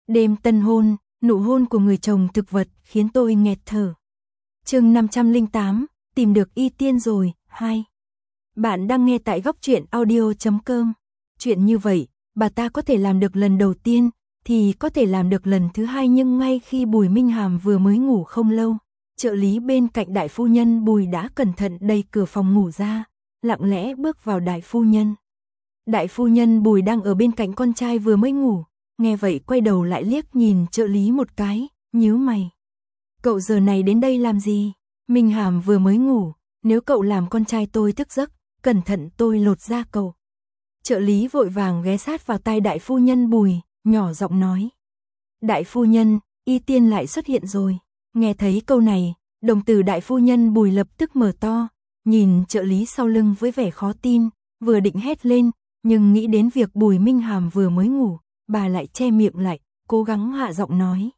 Đêm tân hôn, nụ hôn của người chồng thực vật khiến tôi nghẹt thở. Chương 508, tìm được y tiên rồi, 2. Bạn đang nghe tại góc truyện audio.com. Chuyện như vậy, bà ta có thể làm được lần đầu tiên, thì có thể làm được lần thứ hai, nhưng ngay khi Bùi Minh Hàm vừa mới ngủ không lâu, trợ lý bên cạnh đại phu nhân Bùi đã cẩn thận đẩy cửa phòng ngủ ra, lặng lẽ bước vào đại phu nhân. Đại phu nhân Bùi đang ở bên cạnh con trai vừa mới ngủ, nghe vậy quay đầu lại liếc nhìn trợ lý một cái, nhíu mày. Cậu giờ này đến đây làm gì? Minh Hàm vừa mới ngủ, nếu cậu làm con trai tôi thức giấc, cẩn thận tôi lột da cậu. Trợ lý vội vàng ghé sát vào tai đại phu nhân Bùi, nhỏ giọng nói. Đại phu nhân, y tiên lại xuất hiện rồi. Nghe thấy câu này, đồng tử đại phu nhân Bùi lập tức mở to, nhìn trợ lý sau lưng với vẻ khó tin, vừa định hét lên, nhưng nghĩ đến việc Bùi Minh Hàm vừa mới ngủ, bà lại che miệng lại, cố gắng hạ giọng nói.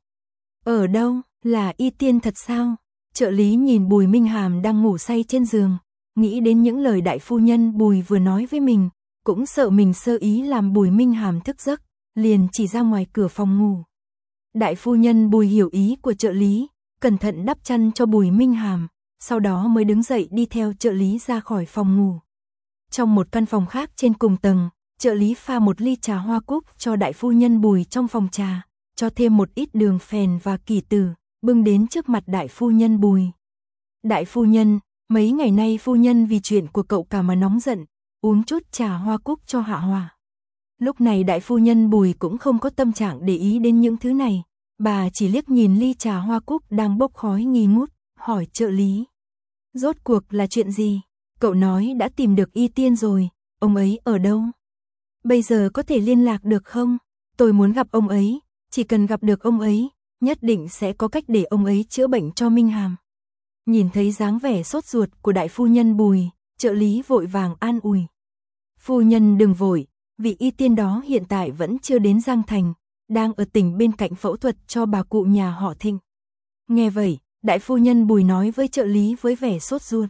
Ở đâu, là y tiên thật sao? Trợ lý nhìn Bùi Minh Hàm đang ngủ say trên giường, nghĩ đến những lời đại phu nhân Bùi vừa nói với mình, cũng sợ mình sơ ý làm Bùi Minh Hàm thức giấc, liền chỉ ra ngoài cửa phòng ngủ. Đại phu nhân Bùi hiểu ý của trợ lý, cẩn thận đắp chăn cho Bùi Minh Hàm, sau đó mới đứng dậy đi theo trợ lý ra khỏi phòng ngủ. Trong một căn phòng khác trên cùng tầng, trợ lý pha một ly trà hoa cúc cho đại phu nhân Bùi trong phòng trà, cho thêm một ít đường phèn và kỳ tử, bưng đến trước mặt đại phu nhân Bùi. Đại phu nhân, mấy ngày nay phu nhân vì chuyện của cậu cả mà nóng giận, uống chút trà hoa cúc cho hạ hòa. Lúc này đại phu nhân Bùi cũng không có tâm trạng để ý đến những thứ này, bà chỉ liếc nhìn ly trà hoa cúc đang bốc khói nghi ngút, hỏi trợ lý. Rốt cuộc là chuyện gì? Cậu nói đã tìm được y tiên rồi, ông ấy ở đâu? Bây giờ có thể liên lạc được không? Tôi muốn gặp ông ấy, chỉ cần gặp được ông ấy, nhất định sẽ có cách để ông ấy chữa bệnh cho Minh Hàm. Nhìn thấy dáng vẻ sốt ruột của đại phu nhân Bùi, trợ lý vội vàng an ủi. Phu nhân đừng vội, vị y tiên đó hiện tại vẫn chưa đến Giang Thành, đang ở tỉnh bên cạnh phẫu thuật cho bà cụ nhà họ Thịnh. Nghe vậy, đại phu nhân Bùi nói với trợ lý với vẻ sốt ruột.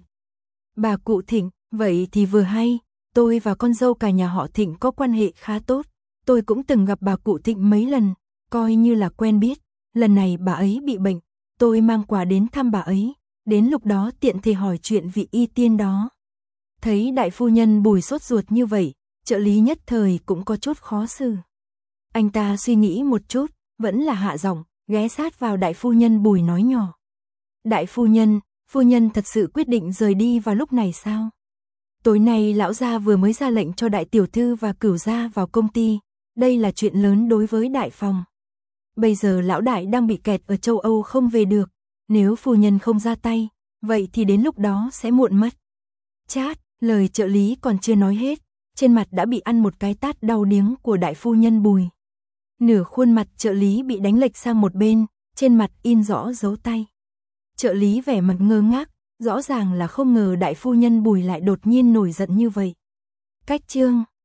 Bà cụ Thịnh, vậy thì vừa hay, tôi và con dâu cả nhà họ Thịnh có quan hệ khá tốt, tôi cũng từng gặp bà cụ Thịnh mấy lần, coi như là quen biết, lần này bà ấy bị bệnh, tôi mang quà đến thăm bà ấy, đến lúc đó tiện thể hỏi chuyện vị y tiên đó. Thấy đại phu nhân Bùi sốt ruột như vậy, trợ lý nhất thời cũng có chút khó xử. Anh ta suy nghĩ một chút, vẫn là hạ giọng, ghé sát vào đại phu nhân Bùi nói nhỏ. Đại phu nhân thật sự quyết định rời đi vào lúc này sao? Tối nay lão gia vừa mới ra lệnh cho đại tiểu thư và cửu gia vào công ty, đây là chuyện lớn đối với đại phòng. Bây giờ lão đại đang bị kẹt ở châu Âu không về được, nếu phu nhân không ra tay, vậy thì đến lúc đó sẽ muộn mất. Chát, lời trợ lý còn chưa nói hết, trên mặt đã bị ăn một cái tát đau điếng của đại phu nhân Bùi. Nửa khuôn mặt trợ lý bị đánh lệch sang một bên, trên mặt in rõ dấu tay. Trợ lý vẻ mặt ngơ ngác, rõ ràng là không ngờ đại phu nhân Bùi lại đột nhiên nổi giận như vậy. Cách chương